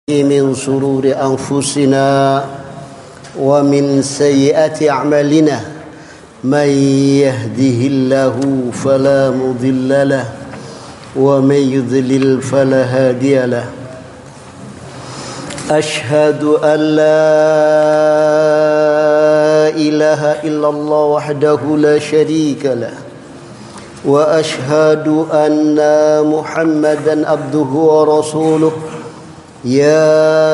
من شرور أنفسنا ومن سيئات أعمالنا من يهده الله فلا مضل له ومن يضلل فلا هادي له أشهد أن لا إله إلا الله وحده لا شريك له وأشهد أن محمدا عبده ورسوله يا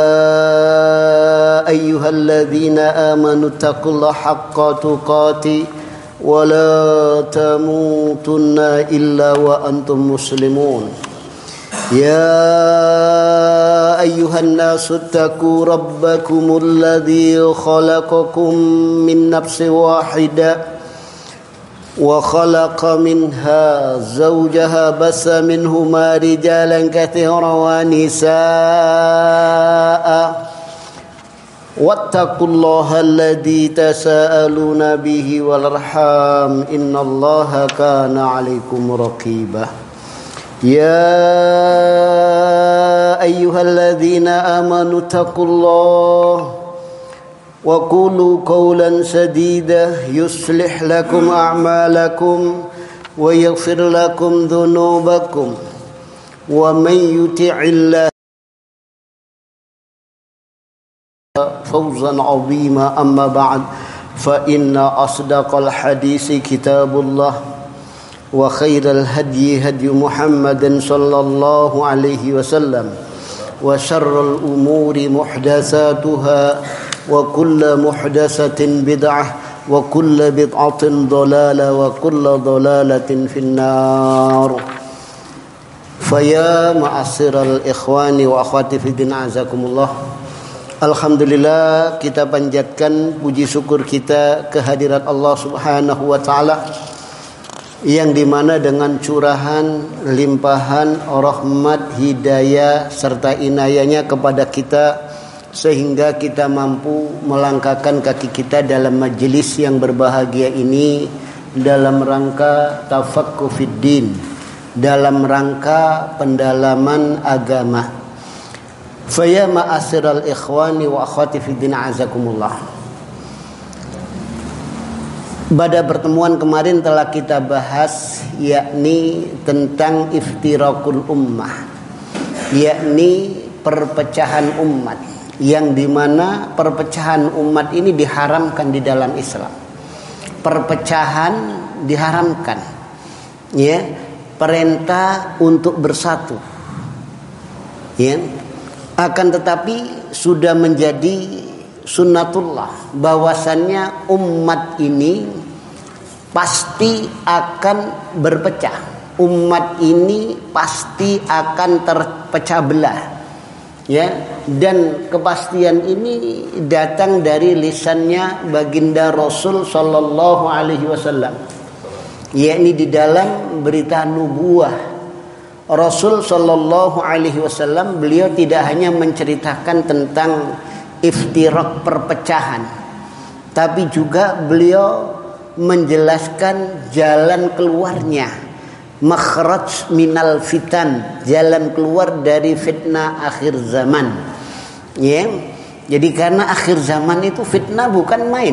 أيها الذين آمنوا اتقوا الله حق تقاته ولا تموتن إلا وأنتم مسلمون يا أيها الناس اتقوا ربكم الذي خلقكم من نفس واحدة وخلق منها زوجها بث منهما رجالا كثيرا ونساء واتقوا الله الذي تساءلون به والأرحام إن الله كان عليكم رقيبا يا أيها الذين آمنوا اتقوا الله وقولوا قولا سديدا يصلح لكم أعمالكم ويغفر لكم ذنوبكم ومن يطع الله فوزا عظيما أما بعد فإن أصدق الحديث كتاب الله وخير الهدي هدي محمد صلى الله عليه وسلم وشر الأمور محدثاتها وكل محدثة بدعة وكل بدعة ضلالة وكل ضلالة في النار فيا معاشر الإخوان وأخواتي في الدين أعزكم الله. Alhamdulillah, kita panjatkan puji syukur kita kehadirat Allah Subhanahu wa taala yang dimana dengan curahan limpahan rahmat, hidayah serta inayahnya kepada kita sehingga kita mampu melangkahkan kaki kita dalam majelis yang berbahagia ini dalam rangka tafaqquh fiddin, dalam rangka pendalaman agama. Faya ma'asyiral ikhwani wa akhwati fiddin azakumullah. Pada pertemuan kemarin telah kita bahas yakni tentang iftirakul ummah, yakni perpecahan umat, yang dimana perpecahan umat ini diharamkan di dalam Islam. Perpecahan diharamkan, ya, perintah untuk bersatu, ya. Akan tetapi sudah menjadi sunnatullah bahwasannya umat ini pasti akan berpecah. Umat ini pasti akan terpecah belah, ya, dan kepastian ini datang dari lisannya baginda Rasul sallallahu alaihi wasallam, yakni di dalam berita nubuwah Rasul sallallahu alaihi wasallam. Beliau tidak hanya menceritakan tentang iftirak perpecahan, tapi juga beliau menjelaskan jalan keluarnya, makhraj minal fitan, jalan keluar dari fitnah akhir zaman, ya. Jadi karena akhir zaman itu fitnah bukan main,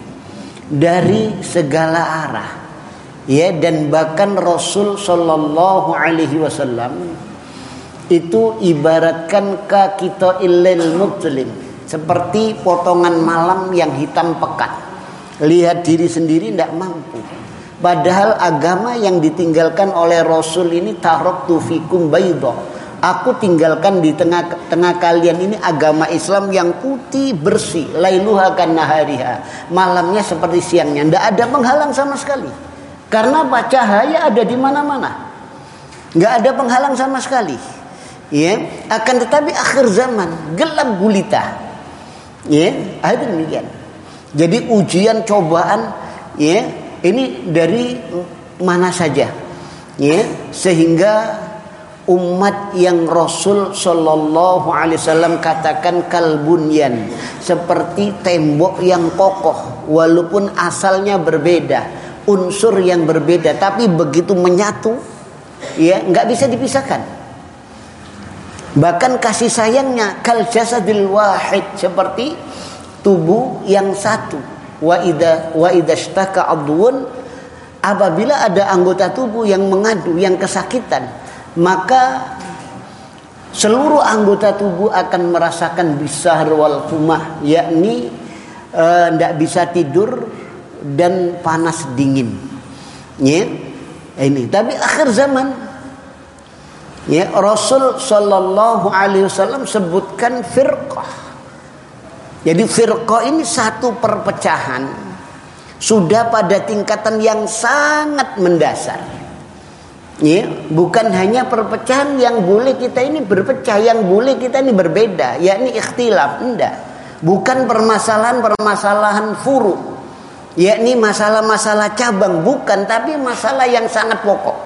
dari segala arah, ya. Dan bahkan Rasul sallallahu alaihi wasallam itu ibaratkan ka kita illal mutlim, seperti potongan malam yang hitam pekat. Lihat diri sendiri tidak mampu. Padahal agama yang ditinggalkan oleh Rasul ini taraktu fikum bayda. Aku tinggalkan di tengah kalian ini agama Islam yang putih bersih, lailuha kan nahariha. Malamnya seperti siangnya, tidak ada penghalang sama sekali. Karena apa? Cahaya ada di mana-mana, nggak ada penghalang sama sekali, ya. Akan tetapi akhir zaman gelap gulita, ya. Ada demikian. Jadi ujian cobaan, ya, ini dari mana saja, ya, sehingga umat yang Rasul sallallahu alaihi wasallam katakan kalbunyan, seperti tembok yang kokoh walaupun asalnya berbeda, unsur yang berbeda, tapi begitu menyatu, ya, nggak bisa dipisahkan. Bahkan kasih sayangnya kal jasadil wahid, seperti tubuh yang satu. Wa idza ishtaka adwun, apabila ada anggota tubuh yang mengadu, yang kesakitan, maka seluruh anggota tubuh akan merasakan bisar wal humah, yakni tidak bisa tidur dan panas dingin. Ya, ini. Tapi akhir zaman, ya, Rasul Shallallahu Alaihi Wasallam sebutkan firqah. Jadi firqah ini satu perpecahan, sudah pada tingkatan yang sangat mendasar. Ya, bukan hanya perpecahan yang boleh kita ini berpecah, yang boleh kita ini berbeda, yakni ikhtilaf, enggak. Bukan permasalahan furu, yakni masalah-masalah cabang, bukan, tapi masalah yang sangat pokok.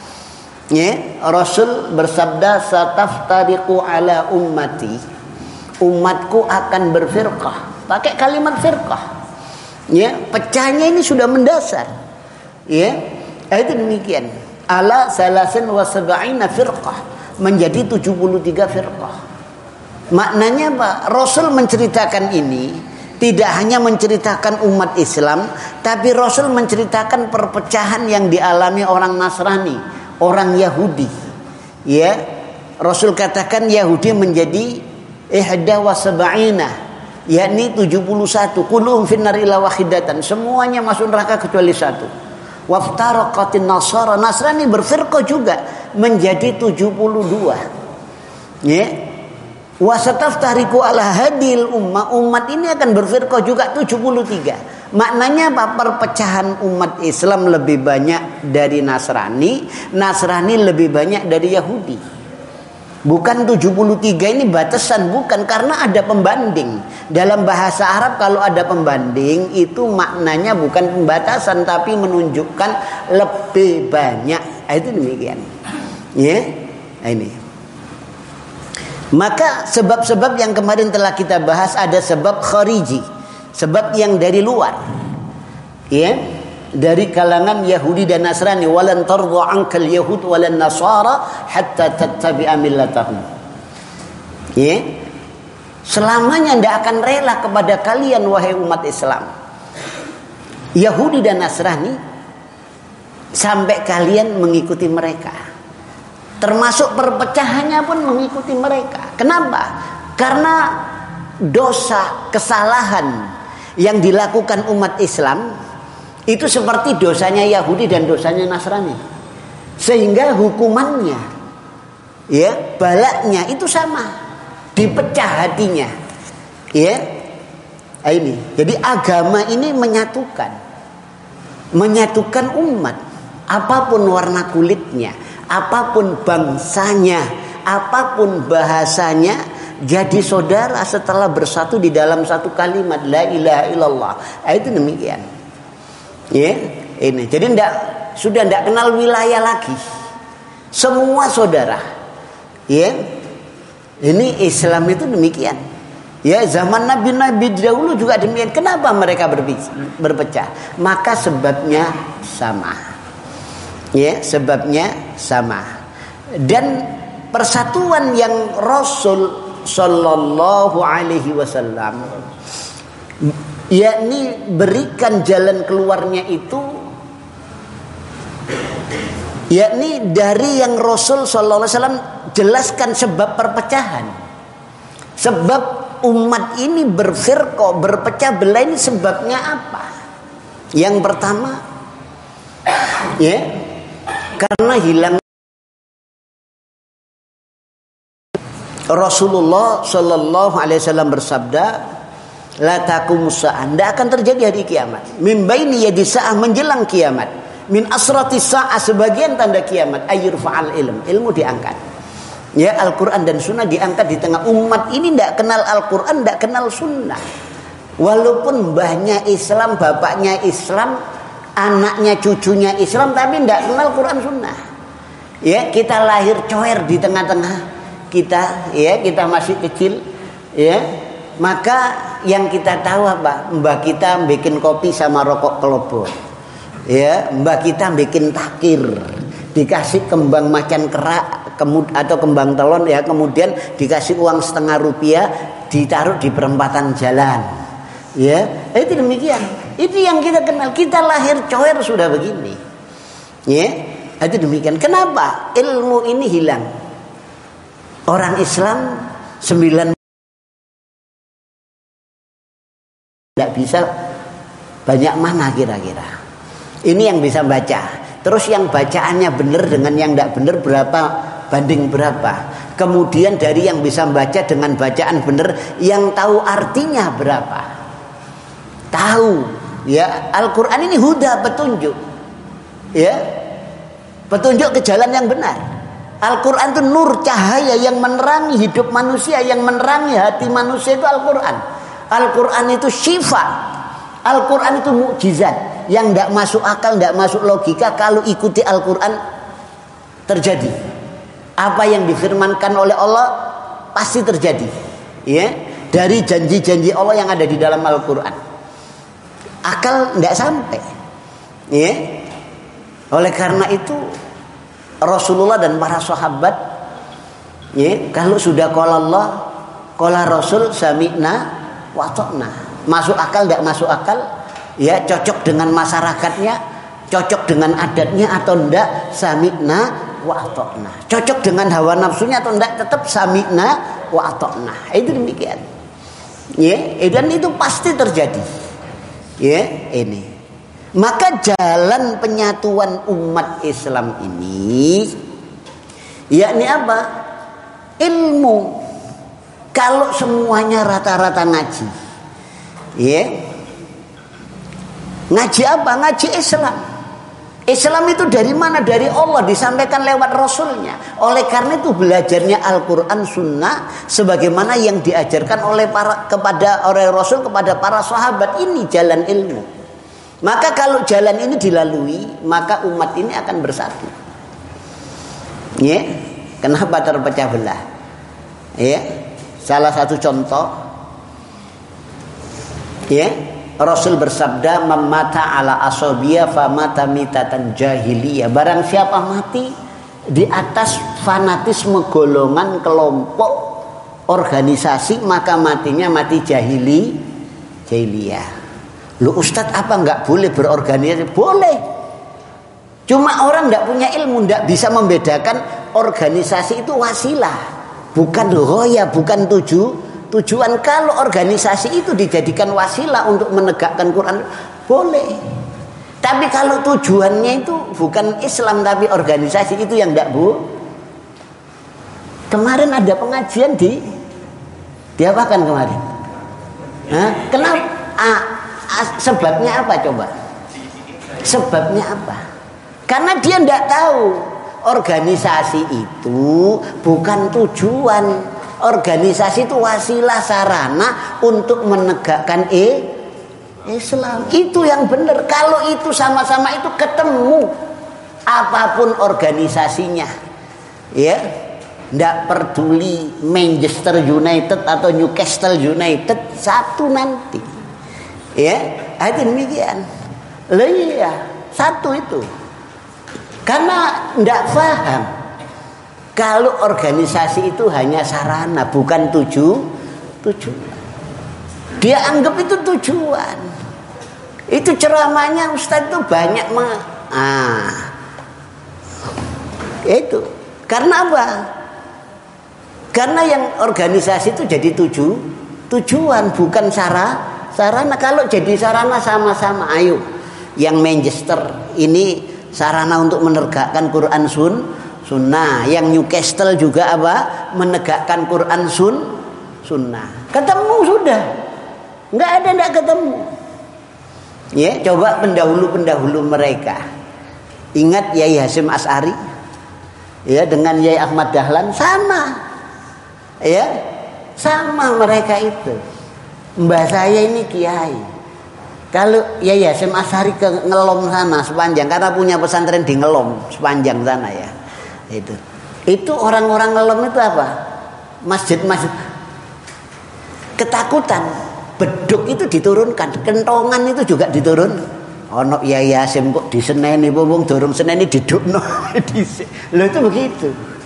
Ya, Rasul bersabda, "Sataftariqu ala ummati." Umatku akan berfirqah. Pakai kalimat firqah. Ya, pecahnya ini sudah mendasar. Ya, itu demikian. Ala salasin wa sab'ina firqah, menjadi 73 firqah. Maknanya apa? Rasul menceritakan ini tidak hanya menceritakan umat Islam, tapi Rasul menceritakan perpecahan yang dialami orang Nasrani, orang Yahudi. Ya, Rasul katakan Yahudi menjadi ihda wa sab'ina, yakni 71. Kulluhum finnar illa wahidatan, semuanya masuk neraka kecuali satu. Waftaraqatin nasara, Nasrani berfirqah juga menjadi 72. Ya, wasataftariqu ala hadil ummah, umat ini akan berfirqah juga 73. Maknanya apa? Perpecahan umat Islam lebih banyak dari Nasrani, Nasrani lebih banyak dari Yahudi. Bukan 73 ini batasan, bukan, karena ada pembanding. Dalam bahasa Arab kalau ada pembanding itu maknanya bukan pembatasan tapi menunjukkan lebih banyak. Itu demikian. Ya, ini. Maka sebab-sebab yang kemarin telah kita bahas, ada sebab khariji, sebab yang dari luar. Ya, dari kalangan Yahudi dan Nasrani. Walan tardha ankal yahud walan nasara hatta tattabi'a millatahum. Ya, selamanya tidak akan rela kepada kalian wahai umat Islam, Yahudi dan Nasrani, sampai kalian mengikuti mereka. Termasuk perpecahannya pun mengikuti mereka. Kenapa? Karena dosa, kesalahan yang dilakukan umat Islam itu seperti dosanya Yahudi dan dosanya Nasrani, sehingga hukumannya, ya, balaknya itu sama, dipecah hatinya. Ya, ini. Jadi agama ini menyatukan umat, apapun warna kulitnya, apapun bangsanya, apapun bahasanya, jadi saudara setelah bersatu di dalam satu kalimat la ilaha illallah. Itu demikian. Ya, ini. Jadi sudah tidak kenal wilayah lagi. Semua saudara. Ya. Ini Islam itu demikian. Ya, zaman nabi-nabi dahulu juga demikian. Kenapa mereka berpecah? Maka sebabnya sama. Ya, sebabnya sama. Dan persatuan yang Rasul Sallallahu Alaihi Wasallam, yakni berikan jalan keluarnya itu, yakni dari yang Rasul Sallallahu Alaihi Wasallam jelaskan sebab perpecahan, sebab umat ini berfirqah, berpecah belah, ini sebabnya apa? Yang pertama, ya, karena hilang. Rasulullah Sallallahu Alaihi Wasallam bersabda, la taqumus saah, tidak akan terjadi hari kiamat, min baini yadi saah, menjelang kiamat, min asrati saah, sebagian tanda kiamat, ayyurfa'al ilmu diangkat. Ya, Al-Quran dan Sunnah diangkat di tengah umat ini. Tidak kenal Al-Quran, tidak kenal Sunnah. Walaupun mbahnya Islam, bapaknya Islam, anaknya cucunya Islam, tapi tidak kenal Quran Sunnah. Ya, kita lahir coer di tengah-tengah kita, ya, kita masih kecil, ya. Maka yang kita tahu apa? Mbah kita bikin kopi sama rokok kelopo. Ya, mbah kita bikin takir, dikasih kembang macan atau kembang telon ya, kemudian dikasih uang Rp0,5 ditaruh di perempatan jalan. Ya, itu demikian. Itu yang kita kenal. Kita lahir coer sudah begini. Ya, itu demikian. Kenapa ilmu ini hilang? Orang Islam 9 tidak bisa banyak mana kira-kira. Ini yang bisa baca. Terus yang bacaannya benar dengan yang tidak benar berapa banding berapa. Kemudian dari yang bisa baca dengan bacaan benar, yang tahu artinya berapa. Tahu ya, Al-Quran ini huda, petunjuk. Ya, petunjuk ke jalan yang benar. Al-Quran itu nur, cahaya yang menerangi hidup manusia, yang menerangi hati manusia, itu Al-Quran. Al-Quran itu syifa. Al-Quran itu mukjizat yang tidak masuk akal, tidak masuk logika. Kalau ikuti Al-Quran terjadi. Apa yang difirmankan oleh Allah pasti terjadi. Ya, dari janji-janji Allah yang ada di dalam Al-Quran. Akal tidak sampai. Ya. Oleh karena itu Rasulullah dan para sahabat, ya, kalau sudah qala Allah, qala Rasul, sami'na wa ata'na. Masuk akal tidak masuk akal, ya, cocok dengan masyarakatnya, cocok dengan adatnya atau tidak, sami'na wa ata'na. Cocok dengan hawa nafsunya atau tidak, tetap sami'na wa ata'na. Itu demikian. Ya, dan itu pasti terjadi. Ya, ini. Maka jalan penyatuan umat Islam ini yakni apa? Ilmu. Kalau semuanya rata-rata ngaji, ya, ngaji apa? Ngaji Islam. Islam itu dari mana? Dari Allah, disampaikan lewat Rasulnya. Oleh karena itu belajarnya Al-Quran, Sunnah, sebagaimana yang diajarkan oleh Rasul kepada para sahabat. Ini jalan ilmu. Maka kalau jalan ini dilalui, maka umat ini akan bersatu. Ya, kenapa terpecah belah? Ya, salah satu contoh, ya, Rasul bersabda, "Mamata ala asobiyah famata mitatan jahiliyah." Barang siapa mati di atas fanatisme golongan, kelompok, organisasi, maka matinya mati jahiliyah. Lu Ustadz, apa nggak boleh berorganisasi? Boleh. Cuma orang nggak punya ilmu, nggak bisa membedakan organisasi itu wasilah, bukan ghoya, bukan tujuan. Kalau organisasi itu dijadikan wasilah untuk menegakkan Quran, boleh. Tapi kalau tujuannya itu bukan Islam tapi organisasi, itu yang nggak, Bu. Kemarin ada pengajian diapakan kemarin? Hah? Kenapa? Sebabnya apa coba? Sebabnya apa? Karena dia tidak tahu organisasi itu bukan tujuan. Organisasi itu wasilah, sarana untuk menegakkan Islam. Itu yang benar. Kalau itu sama-sama itu ketemu, apapun organisasinya, ya, tidak peduli Manchester United atau Newcastle United, satu nanti. Ya, itu demikian. Iya, satu itu. Karena tidak paham kalau organisasi itu hanya sarana, bukan tujuan. Dia anggap itu tujuan. Itu ceramahnya Ustaz itu banyak itu. Karena apa? Karena yang organisasi itu jadi tujuan, bukan sarana. Kalau jadi sarana sama-sama, ayo. Yang Manchester ini sarana untuk menegakkan Quran Sunnah. Yang Newcastle juga apa? Menegakkan Quran Sunnah. Ketemu sudah. Enggak ketemu. Ya, coba pendahulu mereka. Ingat Yai Hasyim Asy'ari? Ya, dengan Yai Ahmad Dahlan sama. Ya, sama mereka itu. Mbah saya ini kiai. Kalau Yai Hasyim Asy'ari ke Ngelom sana sepanjang, karena punya pesantren di Ngelom sepanjang sana ya. Itu orang-orang Ngelom itu apa? Masjid-masjid ketakutan, beduk itu diturunkan, kentongan itu juga diturun. Ono Yai Hasyim kok diseneni wong dorong seneni didukno. Lho itu begitu.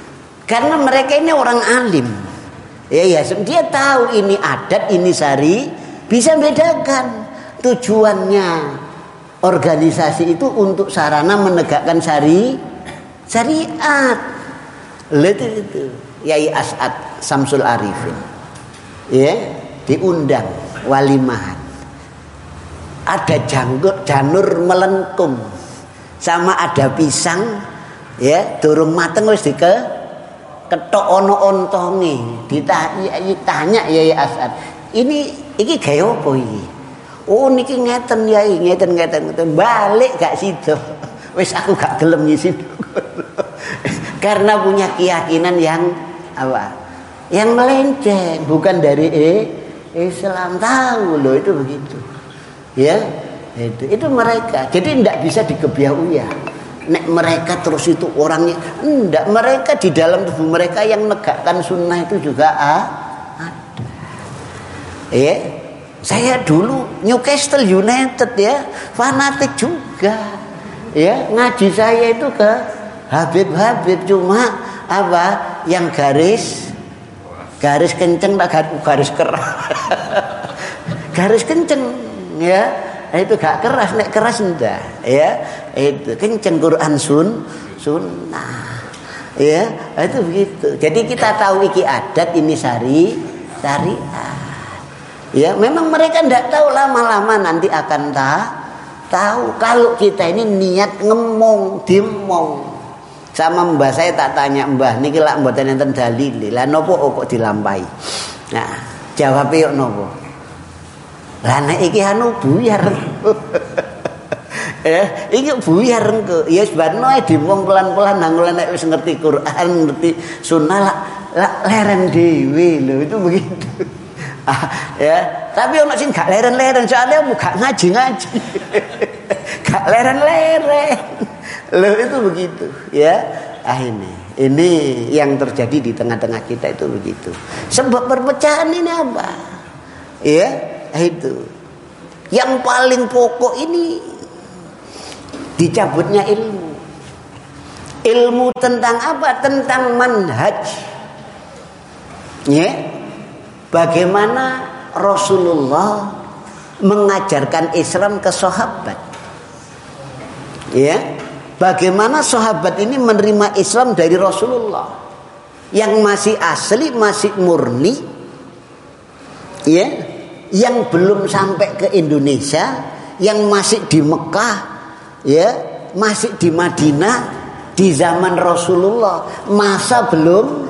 Karena mereka ini orang alim. Ya, dia tahu ini adat, ini syari, bisa bedakan. Tujuannya organisasi itu untuk sarana menegakkan syariat. Itu. Yai As'ad Samsul Arifin. Ya, diundang walimahan. Ada janur melengkung sama ada pisang, ya, durung mateng wis ketok ono ontonge. Ditanya Yai As'ad, iki gawe apa iki? Oh niki ngeten Yai, ngeten. Balik gak sido. Wis aku gak gelem ngisin. Karena punya keyakinan yang apa? Yang melenceng, bukan dari Islam. Tahu loh itu begitu. Ya, itu mereka. Jadi tidak bisa dikebiah-uyah. Nek mereka terus itu orangnya enggak, mereka di dalam tubuh mereka yang menegakkan sunnah itu juga ada. Ya, saya dulu Newcastle United ya, fanatik juga. Ya, ngaji saya itu ke Habib cuma apa? Yang garis kenceng tak garis keras. Garis kenceng ya. Itu gak keras, nek keras enggak ya. Itu kenceng Quran sunnah. Ya, itu begitu. Jadi kita tahu iki adat, ini syariat. Ya, memang mereka enggak tahu, lama-lama nanti akan tahu. Kalau kita ini niat dimong. Sama mbah saya tak tanya, mbah niki lak mboten enten dalile. Lah napa kok dilampahi? Nah, jawabe yo napa? Lah nek iki anu buyar. Iki buyar engko. Ya sebarno ae dimong pelan-pelan nang nek wis ngerti Quran, ngerti sunnah lah leren dhewe lho, itu begitu. Ya, tapi ono sing gak leren-leren soalnya gak ngaji-ngaji. Gak leren-leren. Loh itu begitu, ya. Ini yang terjadi di tengah-tengah kita itu begitu. Sebab perpecahan ini apa? Ya, itu. Yang paling pokok ini dicabutnya ilmu. Ilmu tentang apa? Tentang manhaj. Ya. Bagaimana Rasulullah mengajarkan Islam ke sahabat. Ya. Bagaimana sahabat ini menerima Islam dari Rasulullah yang masih asli, masih murni, ya, yang belum sampai ke Indonesia, yang masih di Mekah, ya, masih di Madinah di zaman Rasulullah. Masa belum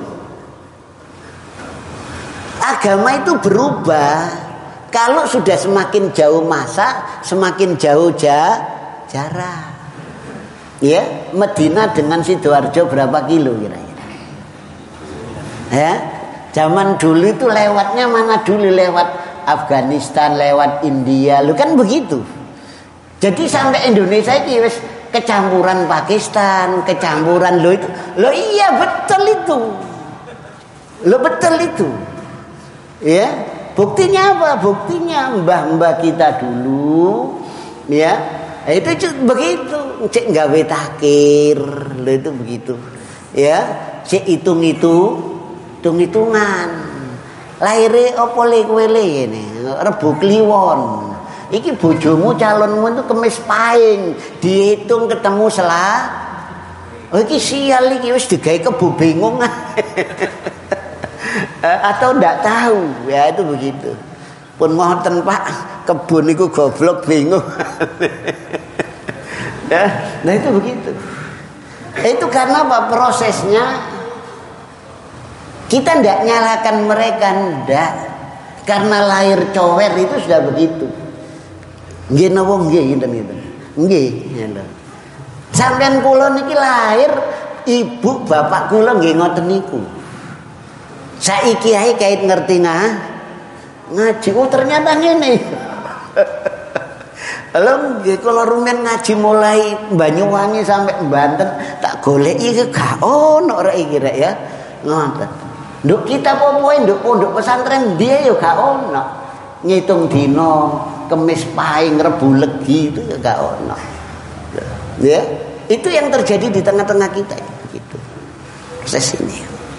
agama itu berubah. Kalau sudah semakin jauh masa, semakin jauh jarak. Ya, Madinah dengan Sidoarjo berapa kilo kira-kira? Ya, zaman dulu itu lewatnya mana dulu? Lewat Afghanistan, lewat India, lu kan begitu. Jadi sampai Indonesia ini wis kecampuran Pakistan, kecampuran lo itu. Lo iya betul itu. Lo betul itu. Ya, buktinya apa? Buktinya mbah-mbah kita dulu, ya. Itu begitu, cek gawe takir, lo itu begitu, ya, cek hitung-hitungan, lahirnya apa le ini, Rebu Kliwon, iki bojomu calonmu itu kemis paing, dihitung ketemu selah, oh iki sial iki wis digawe kebo bingung, atau ndak tahu, ya itu begitu. Pun ngoten Pak, kebun niku goblok bingung. Ya, nah itu begitu. Itu karena apa? Prosesnya kita ndak nyalakan mereka, ndak. Karena lahir cower itu sudah begitu. Nggih napa nggih ngeten-ngeten. Nggih, ngoten. Sampeyan kula niki lahir ibu bapak kula nggih ngoten niku. Saiki ae kait ngerti ngaji, oh ternyata ngene. Lha kalau rumen ngaji mulai Banyuwangi sampai Banten tak goleki gak ono rek iki rek ya. Ngoten. Nduk kita popoe nduk pondok pesantren dia yo gak ono. Ngitung dina, kemis paing, Rebu Legi itu ya gak ono. Ya, itu yang terjadi di tengah-tengah kita gitu. Proses ini.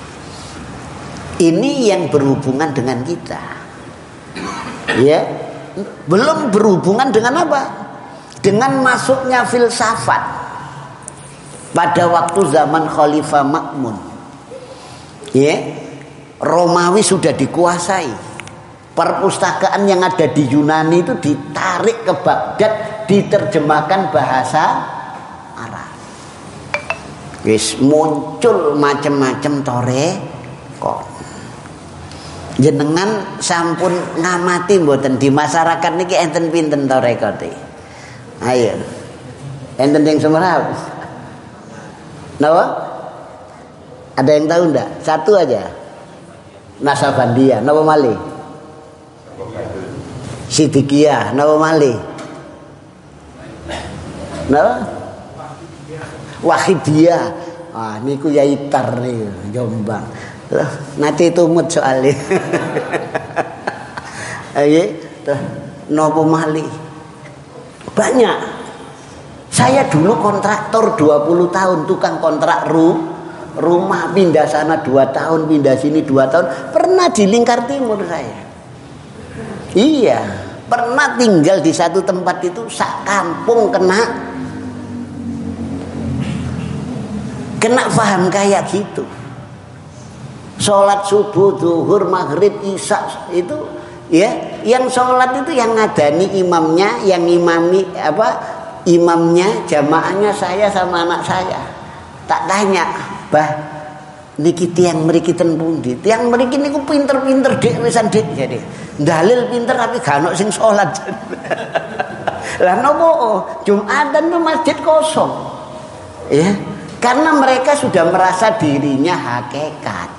Ini yang berhubungan dengan kita. Ya, belum berhubungan dengan apa? Dengan masuknya filsafat pada waktu zaman Khalifah Ma'mun. Ya, Romawi sudah dikuasai. Perpustakaan yang ada di Yunani itu ditarik ke Baghdad, diterjemahkan bahasa Arab. Wis muncul macam-macam toreko. Jenengan sampun ngamati mboten di masyarakat niki enten pinten torekote? Ayo. Enten yang semerap. Napa? Ada yang tahu ndak? Satu aja. Nasabandia, napa malih? Sidikiyah, napa malih? Napa? Wahidiyah. Ah niku Yai Tar niku Jombang. Nanti tumut soalnya. Ayo, nopo mali. Banyak. Saya dulu kontraktor 20 tahun, tukang kontrak rumah, pindah sana 2 tahun, pindah sini 2 tahun. Pernah di Lingkar Timur saya. Iya, pernah tinggal di satu tempat itu sak kampung kena paham kayak gitu. Sholat subuh, zuhur, maghrib, isya itu ya, yang sholat itu yang ngadani imamnya, yang imamnya jamaahnya saya sama anak saya. Tak tanya, bah niki tiang mriki ten pundi? Tiang mriki niku pinter-pinter dik wisan dik jadi. Dalil pinter tapi gak ono sing sholat. Lah nopo Jumatan tuh masjid kosong. Ya, karena mereka sudah merasa dirinya hakikat.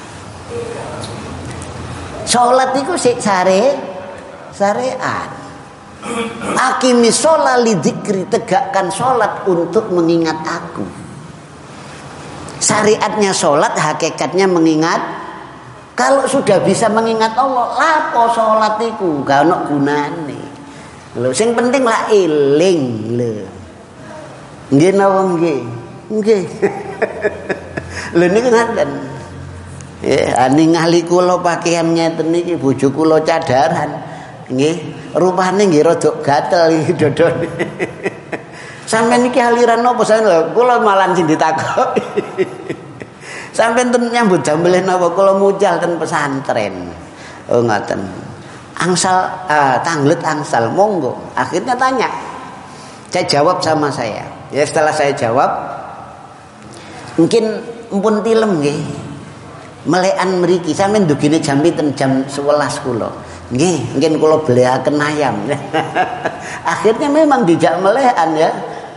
Sholat itu syariat. Akimi sholat lidzikri, tegakkan sholat untuk mengingat aku. Syariatnya sholat, hakikatnya mengingat. Kalau sudah bisa mengingat Allah, lapo sholat itu gak ono gunane. Lho sing penting lah eling lho. Nggih napa nggih? Nggih. Lho niku ngaten. Ya, ningali kula pakaian ngeten niki bojo kula cadaran. Nggih, rupane nggih rada gatel iki dodone. Sampeyan iki aliran napa sampeyan? Kula malah sing ditakoki. Sampeyan ten nyambut damel napa kula mucal ten pesantren. Oh ngoten. Angsal tanglet angsal monggo. Akhirnya tanya. Saya jawab sama saya. Ya setelah saya jawab mungkin empun tilem nggih. Melekan mriki sampeyan ndugine jam pinten jam 11 kula. Nggih, mungkin kula beliaken ayam. Akhirnya memang dijak melekan ya.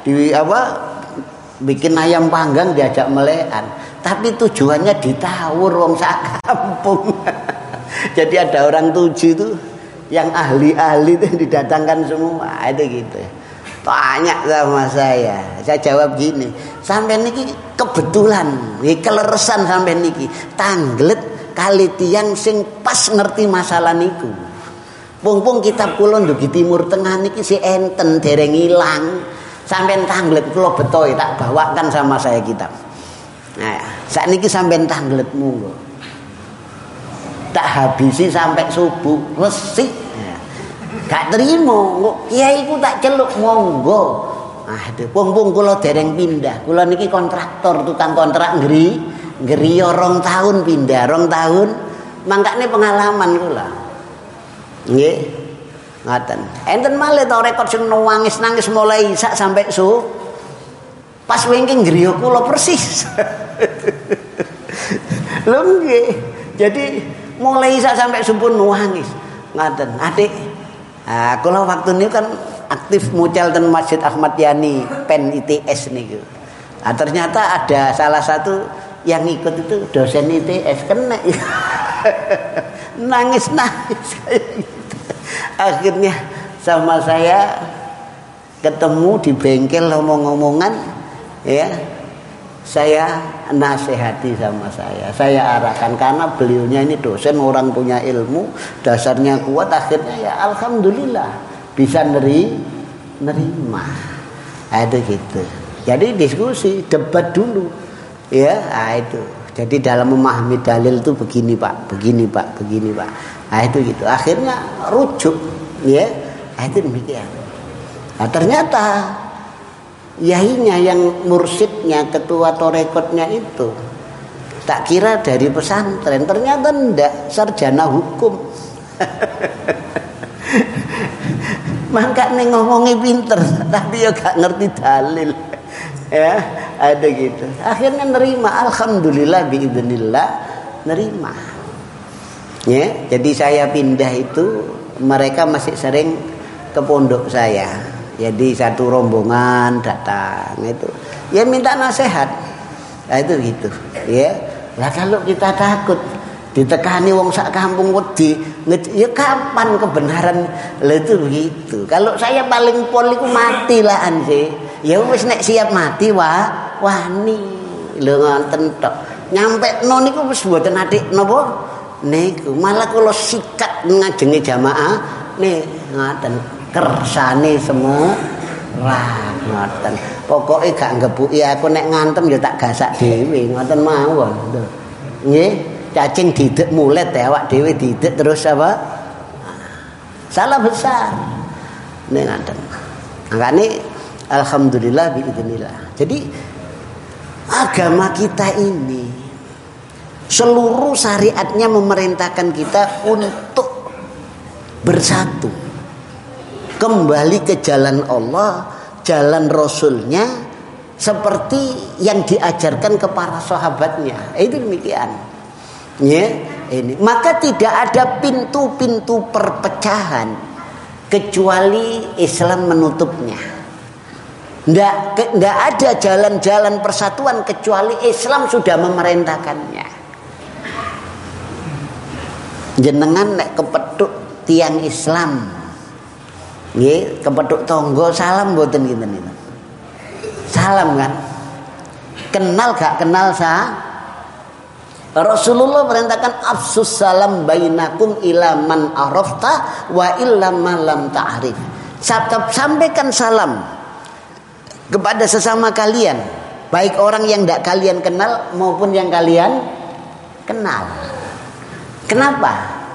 Bikin ayam panggang diajak melekan. Tapi tujuannya ditawur wong sak kampung. Jadi ada orang 7 itu yang ahli-ahli itu didatangkan semua. Itu gitu. Tanya sama saya jawab gini, sampean niki kebetulan, niki keleresan sampean niki tanglet kali tiang sing pas ngerti masalah niku. Pung kitab kula ndugi Timur Tengah niki si enten dereng ilang. Sampean tanglet kula betohi tak bawakan sama saya kitab. Nah, sakniki sampean tanglet monggo. Tak habisi sampai subuh, resik. Gak terima, kiai ku tak celuk monggo. Aduh, pung kula dereng pindah. Kula niki kontraktor, tukang kontrak ngriya 2 tahun pindah, 2 tahun. Mangkane pengalaman kula. Nggih. Ngoten. Enten malih to rekod sing nangis mulai isak sampai su. Pas wingking ngriya kula persis. Lho nggih. Jadi mulai isak sampai subuh nangis. Ngoten. Adik kula waktu ini kan aktif mucal ten Masjid Ahmad Yani Pen ITS niku. Ternyata ada salah satu yang ikut itu dosen ITS kena. Nangis kayak gitu. Akhirnya sama saya ketemu di bengkel ngomong-ngomongan ya. Saya nasihati sama saya arahkan karena beliaunya ini dosen, orang punya ilmu, dasarnya kuat, akhirnya ya alhamdulillah bisa nerima. Ada gitu. Jadi diskusi, debat dulu. Ya, itu. Jadi dalam memahami dalil itu begini Pak, begini Pak, begini Pak. Nah itu gitu. Akhirnya rujuk, ya. Nah, itu demikian. Nah, ternyata yahinya yang mursyidnya, ketua torekotnya itu tak kira dari pesantren, ternyata ndak, sarjana hukum. Makanya ngomongnya pinter, tapi ya gak ngerti dalil. Ya, ada gitu. Akhirnya nerima, alhamdulillah biidznillah nerima. Ya, jadi saya pindah itu mereka masih sering ke pondok saya. Jadi satu rombongan datang itu, ya minta nasihat. Nah, itu gitu, ya. Lah kalau kita takut ditekani wong sak kampung wedi, ya kapan kebenaran? Lah itu begitu. Kalau saya paling pol iku mati lah anse. Ya wis nek siap mati wani. Lho ngoten tok. Nyampe no niku wis mboten atik napa? Niku malah kula sikat ngajenge jamaah nih ngoten kersane semua ngoten. Pokoke gak ngebuki aku nek ngantem ya tak gasak dhewe ngoten mawon. Nggih, cacing didek mulet ya awak dhewe didek terus apa? Salah besar. Nek ngoten. Makane alhamdulillah biidznillah. Jadi agama kita ini seluruh syariatnya memerintahkan kita untuk bersatu, kembali ke jalan Allah, jalan Rasulnya, seperti yang diajarkan ke para sahabatnya. Itu demikian. Ya, ini. Maka tidak ada pintu-pintu perpecahan kecuali Islam menutupnya. Tidak ada jalan-jalan persatuan kecuali Islam sudah memerintahkannya. Jenengan nek kepethuk tiang Islam, nggih, kepethuk tonggo salam mboten kinten niku. Salam kan? Kenal gak kenal Rasulullah perintahkan afsus salam bainakum ila man arafta wa illa man lam ta'rif. Sampaikan salam kepada sesama kalian, baik orang yang tidak kalian kenal maupun yang kalian kenal. Kenapa?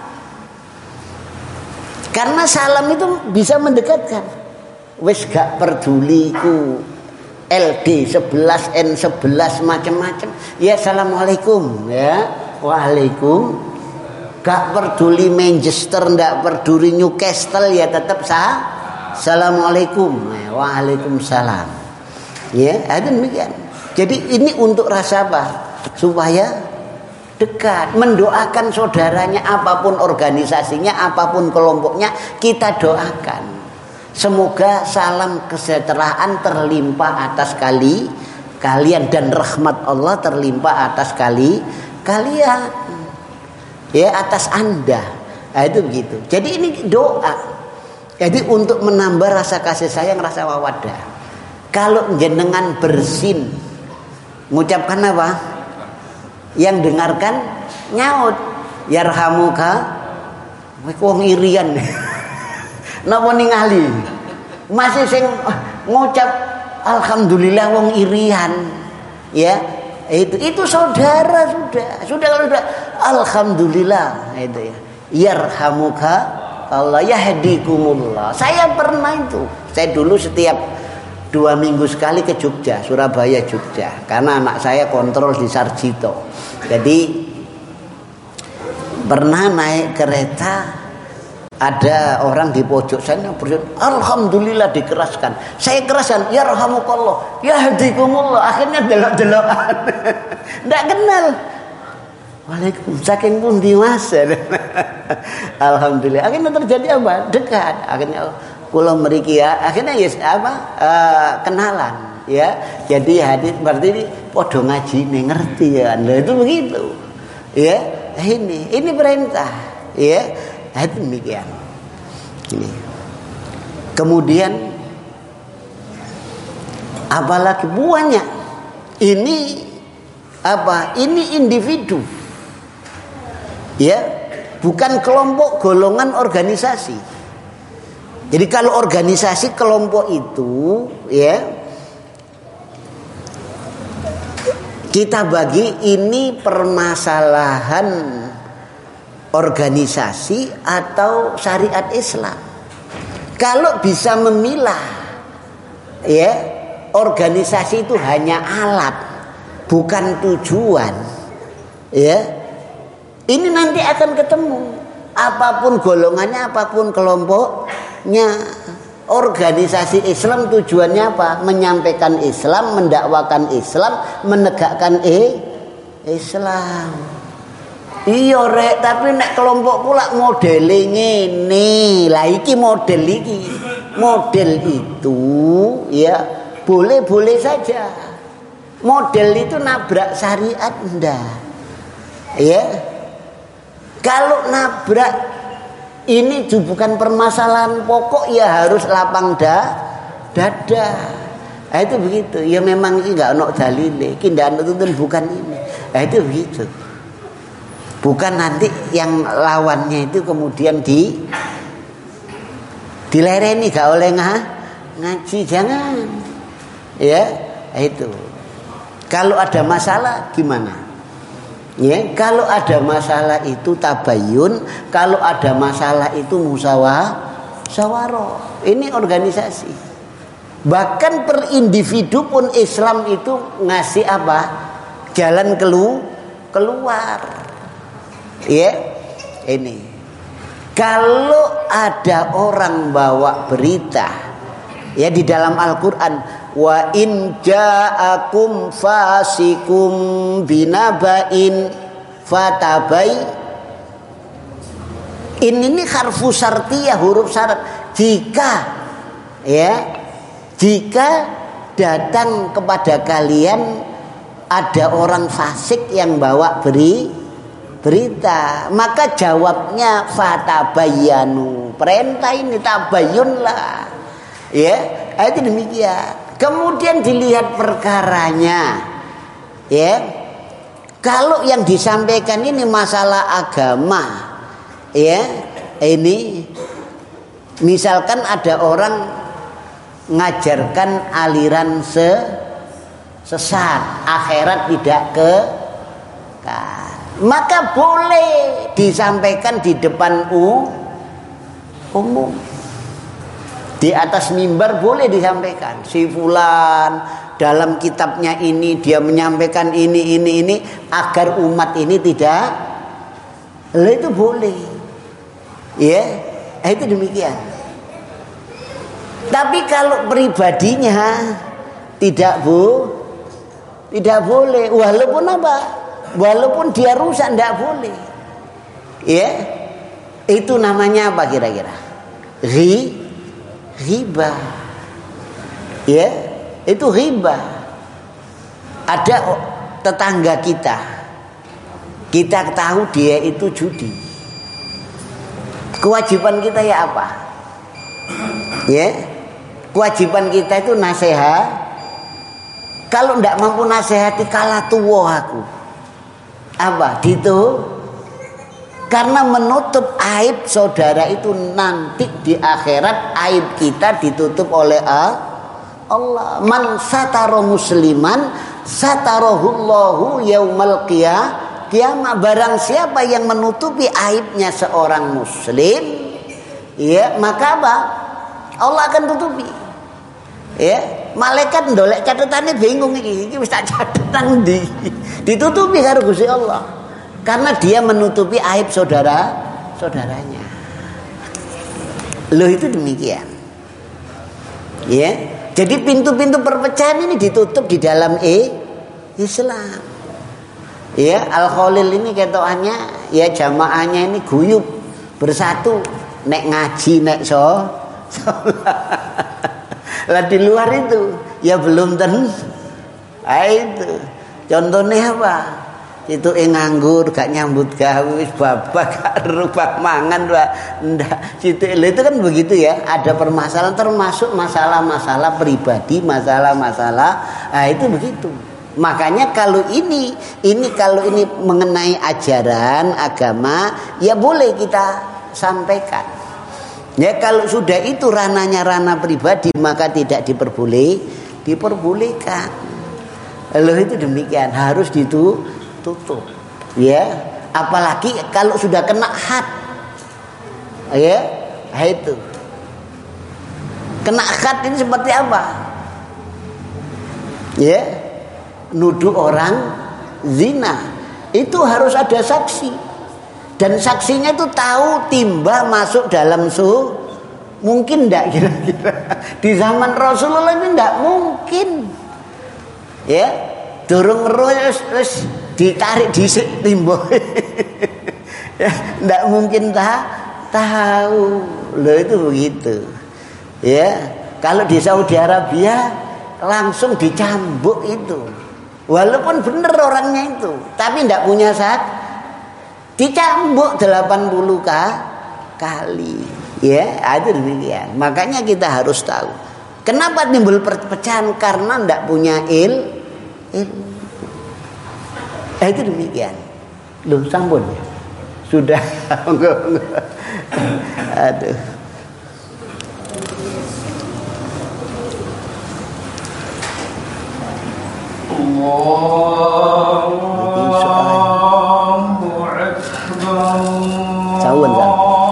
Karena salam itu bisa mendekatkan. Wis gak peduliku LD 11 N11 macam-macam. Ya assalamualaikum ya. Waalaikum. Gak peduli Manchester, ndak peduli Newcastle ya tetap assalamualaikum. Waalaikumsalam. Ya, ada demikian. Jadi ini untuk rasa apa? Supaya dekat, mendoakan saudaranya, apapun organisasinya, apapun kelompoknya, kita doakan. Semoga salam kesejahteraan terlimpah atas kalian dan rahmat Allah terlimpah atas kalian. Ya, atas Anda. Nah, itu begitu. Jadi ini doa. Jadi untuk menambah rasa kasih sayang, rasa mawaddah. Kalau jenengan bersin, mengucapkan apa? Yang dengarkan nyaut yarhamuka, wong irian. Napa ningali? Masih sing ngucap alhamdulillah wong irian. Ya, itu saudara sudah kalau sudah alhamdulillah itu ya. Yarhamuka Allah yahdikumullah. Saya pernah itu. Saya dulu setiap 2 minggu sekali ke Jogja, Surabaya Jogja, karena anak saya kontrol di Sarjito. Jadi pernah naik kereta, ada orang di pojok sana alhamdulillah dikeraskan. Saya keraskan yarhamukallah yahdikumullah. Akhirnya delok-delokan. Enggak kenal. Waalaikumsalam, saking pundi Mas. Alhamdulillah. Akhirnya terjadi apa? Dekat. Akhirnya kula mriki ya, akhirnya yes kenalan ya. Jadi hadis berarti ini padha ngajine ngerti ya. Nah, itu begitu. Ya, ini perintah ya. Itu demikian. Ini. Kemudian apalagi banyak. Ini apa? Ini individu. Ya, bukan kelompok, golongan, organisasi. Jadi kalau organisasi kelompok itu ya kita bagi ini permasalahan organisasi atau syariat Islam. Kalau bisa memilah, ya, organisasi itu hanya alat, bukan tujuan, ya, ini nanti akan ketemu. Apapun golongannya, apapun kelompoknya, organisasi Islam tujuannya apa? Menyampaikan Islam, mendakwakan Islam, menegakkan Islam. Iya rek, tapi nek kelompokku lak model ngene. Lah iki model iki. Model itu ya boleh-boleh saja. Model itu nabrak syariat ndak. Ya. Kalau nabrak ini bukan permasalahan pokok, ya harus lapang dada. Nah, itu begitu. Ya memang ini enggak ono dalile. Iki ndak nuntun bukan ini. Nah, itu begitu. Bukan nanti yang lawannya itu kemudian dilereni gak oleh ngaji, jangan. Ya, itu. Kalau ada masalah gimana? Ya, kalau ada masalah itu tabayun, kalau ada masalah itu musyawarah. Ini organisasi. Bahkan per individu pun Islam itu ngasih apa? Jalan keluar. Ya, ini. Kalau ada orang bawa berita, ya di dalam Al-Qur'an, wa in ja'akum fasikum binaba'in fatabai. Ini harfu syartiyah, huruf syarat. Jika datang kepada kalian ada orang fasik yang bawa berita, maka jawabnya fatabayyanu. Perintah ini tabayyunlah. Ya, itu demikian. Kemudian dilihat perkaranya. Ya. Kalau yang disampaikan ini masalah agama, ya, ini misalkan ada orang ngajarkan aliran sesat, akhirat tidak maka boleh disampaikan di depan umum. Di atas mimbar boleh disampaikan. Si fulan dalam kitabnya ini dia menyampaikan ini agar umat ini tidak. Itu boleh. Ya, itu demikian. Tapi kalau pribadinya tidak boleh. Walaupun apa? Walaupun dia rusak tidak boleh. Ya. Itu namanya apa kira-kira? Riba. Ya, itu riba. Ada tetangga kita tahu dia itu judi. Kewajiban kita ya apa? Ya. Kewajiban kita itu nasihat. Kalau tidak mampu nasihati, kalah tua aku. Apa? Gitu. Karena menutup aib saudara itu nanti di akhirat aib kita ditutup oleh Allah. Man satara musliman satarahullahu yaumal qiyamah. Barang siapa yang menutupi aibnya seorang muslim, ya, maka apa? Allah akan tutupi. Ya, malaikat ndolek catatannya bingung iki wis tak catatan ditutupi karo Gusti Allah. Karena dia menutupi aib saudaranya. Loh, itu demikian. Ya. Jadi pintu-pintu perpecahan ini ditutup di dalam Islam. Ya, Al-Khalil ini ketokannya ya jamaahnya ini guyub bersatu, nek ngaji nek lah di luar itu ya belum tentu. Itu contohnya apa? Itu nganggur gak nyambut gawe wis babak gak rubah mangan ndak. Situ itu kan begitu ya, ada permasalahan termasuk masalah-masalah pribadi, masalah-masalah. Nah, itu begitu. Makanya kalau ini mengenai ajaran agama ya boleh kita sampaikan. Ya kalau sudah itu ranahnya ranah pribadi maka tidak diperbolehkan. Loh itu demikian, harus ditutup. Ya, apalagi kalau sudah kena had. Ya, itu. Kena had ini seperti apa? Ya, nuduh orang zina. Itu harus ada saksi. Dan saksinya itu tahu timba masuk dalam mungkin enggak kira-kira. Di zaman Rasulullah ini enggak mungkin. Ya, durung terus ditarik dhisik timba. Ya, enggak mungkin tahu. Loh itu begitu. Ya, kalau di Saudi Arabia langsung dicambuk itu. Walaupun benar orangnya itu, tapi enggak punya saksi. Dicambuk 80 kali. Ya, itu demikian. Makanya kita harus tahu. Kenapa timbul perpecahan? Karena tidak punya ilmu. Itu demikian. Loh, sampun ya. Sudah. Aduh. Cawan kan?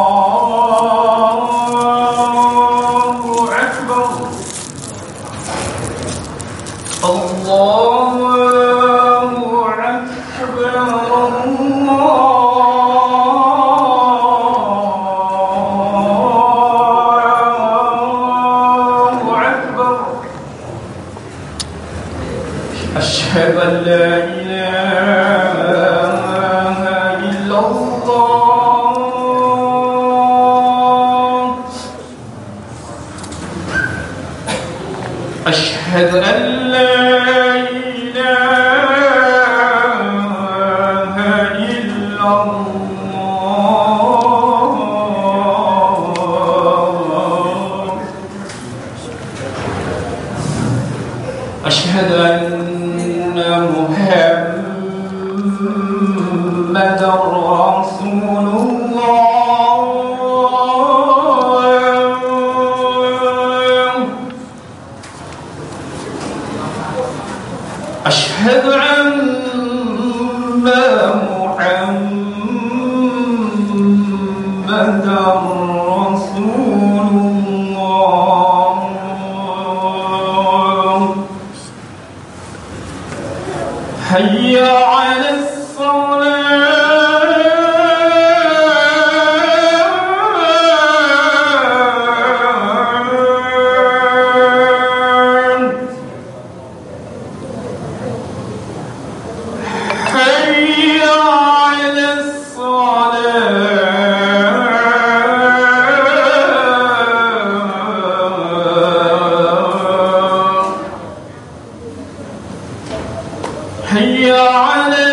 أشهد أن لا إله إلا الله أشهد أن لا إله إلا الله أشهد أن محمد رسول الله أشهد أن محمد رسول الله حي على حي على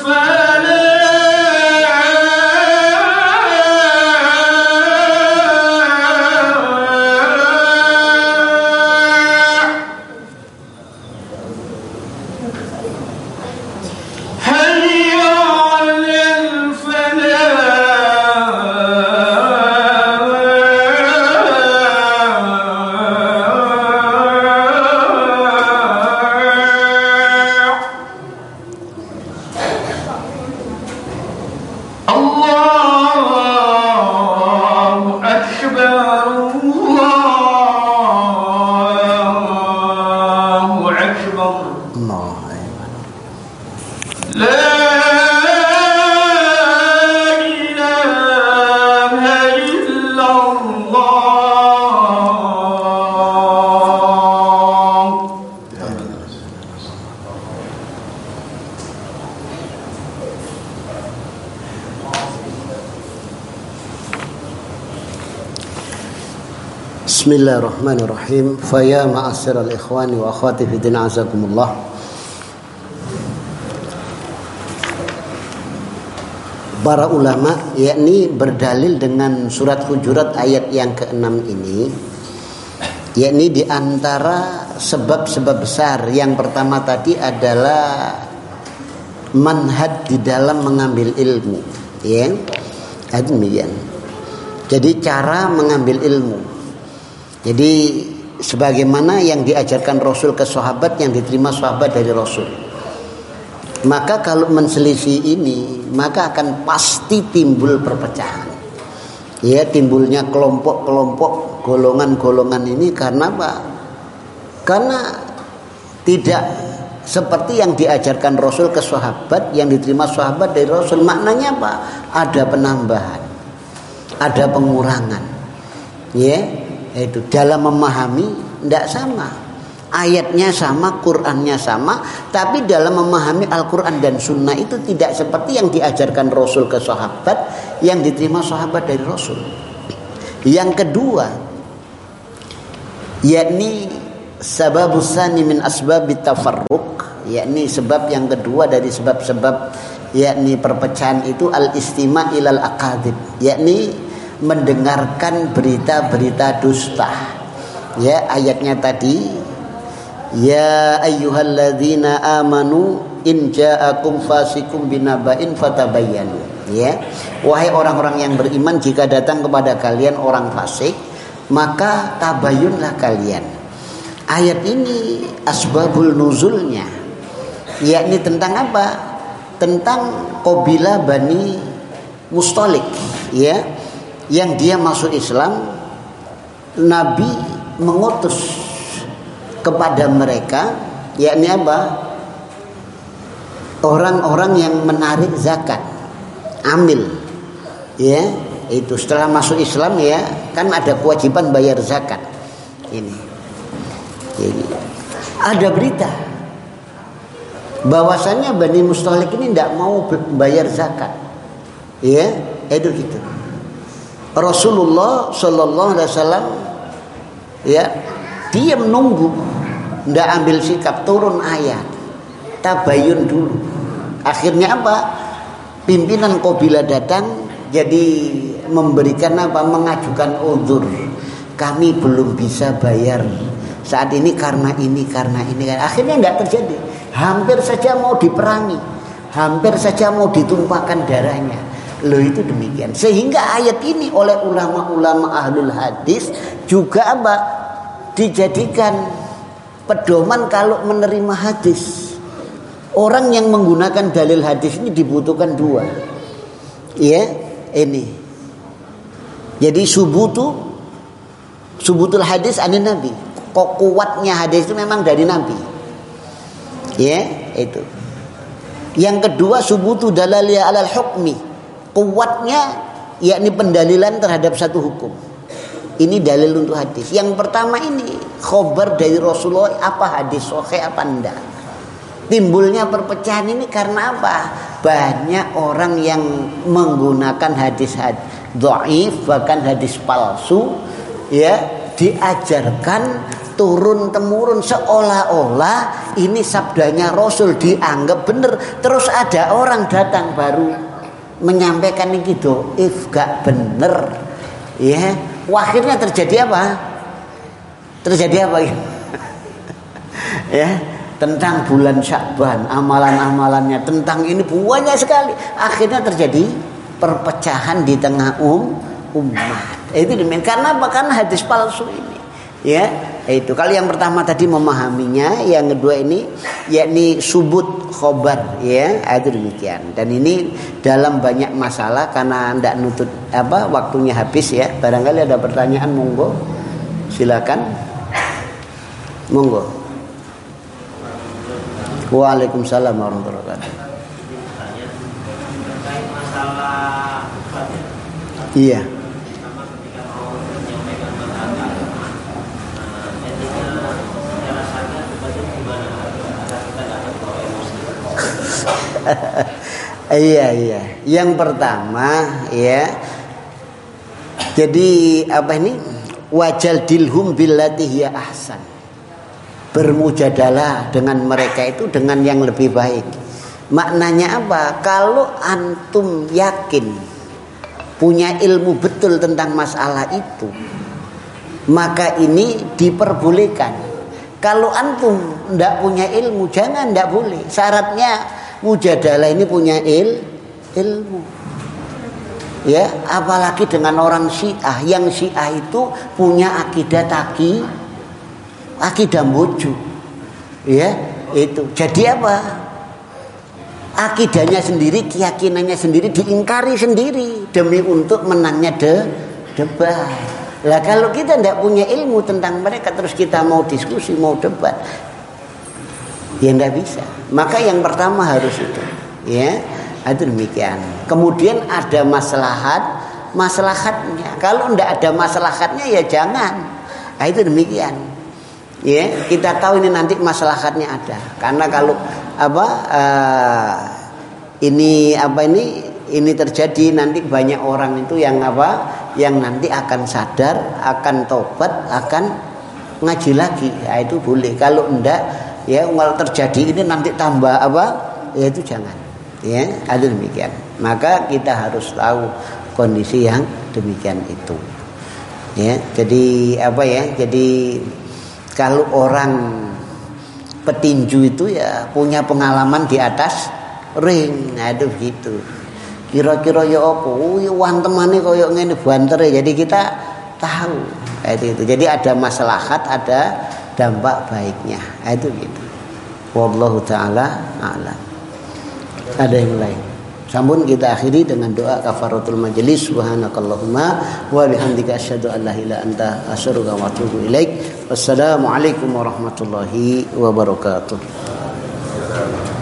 Bismillahirrahmanirrahim. Faya ma'asyiral ikhwani wa akhwati fi din azakumullah. Para ulama yakni berdalil dengan surat Hujurat ayat yang ke-6 ini, yakni di antara sebab-sebab besar yang pertama tadi adalah manhaj di dalam mengambil ilmu, ya. Demikian. Jadi cara mengambil ilmu. Jadi sebagaimana yang diajarkan Rasul ke sahabat, yang diterima sahabat dari Rasul. Maka kalau menselisih ini, maka akan pasti timbul perpecahan. Ya, timbulnya kelompok-kelompok, golongan-golongan ini karena apa? Karena tidak seperti yang diajarkan Rasul ke sahabat, yang diterima sahabat dari Rasul. Maknanya apa? Ada penambahan, ada pengurangan. Ya, itu dalam memahami tidak sama. Ayatnya sama, Qur'annya sama, tapi dalam memahami Al-Qur'an dan Sunnah itu tidak seperti yang diajarkan Rasul ke sahabat, yang diterima sahabat dari Rasul. Yang kedua, yakni sababus tsani min asbabit tafarruq, yakni sebab yang kedua dari sebab-sebab yakni perpecahan itu al-istima' ilal aqadib, yakni mendengarkan berita-berita dusta. Ya, ayatnya tadi, ya ayyuhalladzina amanu in ja'akum fasikum binaba'in fatabayyanu. Ya, wahai orang-orang yang beriman, jika datang kepada kalian orang fasik, maka tabayyunlah kalian. Ayat ini asbabul nuzulnya, yakni tentang apa? Tentang qabilah Bani Mustalik, ya, yang dia masuk Islam. Nabi mengutus kepada mereka, yakni apa? Orang-orang yang menarik zakat, amil. Ya, itu setelah masuk Islam, ya, kan ada kewajiban bayar zakat. Ini. Jadi ada berita bahwasanya Bani Mustalik ini tidak mau bayar zakat. Ya, itu gitu. Rasulullah sallallahu alaihi wasallam, ya, dia menunggu, tidak ambil sikap, turun ayat tabayun dulu. Akhirnya apa? Pimpinan kabilah datang, jadi memberikan apa? Mengajukan uzur. Kami belum bisa bayar saat ini karena ini. Akhirnya tidak terjadi. Hampir saja mau diperangi, hampir saja mau ditumpahkan darahnya. Loh, itu demikian. Sehingga ayat ini oleh ulama-ulama ahlul hadis juga apa? Dijadikan pedoman kalau menerima hadis. Orang yang menggunakan dalil hadis ini dibutuhkan dua. Ya, ini. Jadi subutul hadis anin Nabi. Kok kuatnya hadis itu memang dari Nabi. Ya, itu. Yang kedua subutu dalaliyah alal hukmi. Kuatnya yakni pendalilan terhadap satu hukum. Ini dalil untuk hadis. Yang pertama ini khobar dari Rasulullah, apa hadis sahih apa enggak. Timbulnya perpecahan ini karena apa? Banyak orang yang menggunakan hadis dhaif, bahkan hadis palsu, ya, diajarkan turun temurun seolah-olah ini sabdanya Rasul, dianggap benar. Terus ada orang datang baru menyampaikan ini dhaif, gak bener. Ya, akhirnya terjadi apa? Ya, tentang bulan Sya'ban, amalan-amalannya, tentang ini banyak sekali. Akhirnya terjadi perpecahan di tengah umat. Itu demikian. Karena apa? Karena hadis palsu ini. Ya, itu. Kalau yang pertama tadi memahaminya, yang kedua ini yakni subut khobar, ya, itu demikian. Dan ini dalam banyak masalah karena tidak nutut apa waktunya habis, ya. Barangkali ada pertanyaan, monggo. Silakan. Monggo. Waalaikumsalam warahmatullahi wabarakatuh. Iya. Iya. Yang pertama, ya. Jadi apa ini? Wajal dilhum billati hiya ahsan. Bermujadalah dengan mereka itu dengan yang lebih baik. Maknanya apa? Kalau antum yakin punya ilmu betul tentang masalah itu, maka ini diperbolehkan. Kalau antum tidak punya ilmu, jangan, tidak boleh. Syaratnya mujadalah ini punya ilmu. Ya, apalagi dengan orang Syiah. Yang Syiah itu punya akidah akidah bojo. Ya, itu. Jadi apa? Akidahnya sendiri, keyakinannya sendiri diingkari sendiri demi untuk menangnya debat. Lah kalau kita tidak punya ilmu tentang mereka terus kita mau diskusi, mau debat, ya tidak bisa. Maka yang pertama harus itu, ya, itu demikian. Kemudian ada maslahatnya. Kalau tidak ada maslahatnya ya jangan. Nah, itu demikian. Ya, kita tahu ini nanti maslahatnya ada. Karena kalau ini terjadi nanti banyak orang itu yang nanti akan sadar, akan tobat, akan ngaji lagi. Nah, itu boleh. Kalau enggak ya kalau terjadi ini nanti tambah ya itu jangan. Ya, ada demikian. Maka kita harus tahu kondisi yang demikian itu. Ya, jadi Jadi kalau orang petinju itu ya punya pengalaman di atas ring. Nah, itu begitu. Kira-kira ya apa? Ya wantemane koyo ngene bantere. Jadi kita tahu. Itu. Jadi ada maslahat, ada dampak baiknya. Itu gitu. Wallahu taala a'lam. Ada yang lain? Sampun kita akhiri dengan doa kafaratul majelis. Subhanakallahumma wa bihamdika asyhadu an la ilaha illa anta asyhadu wa atubu ilaik. Wassalamualaikum warahmatullahi wabarakatuh.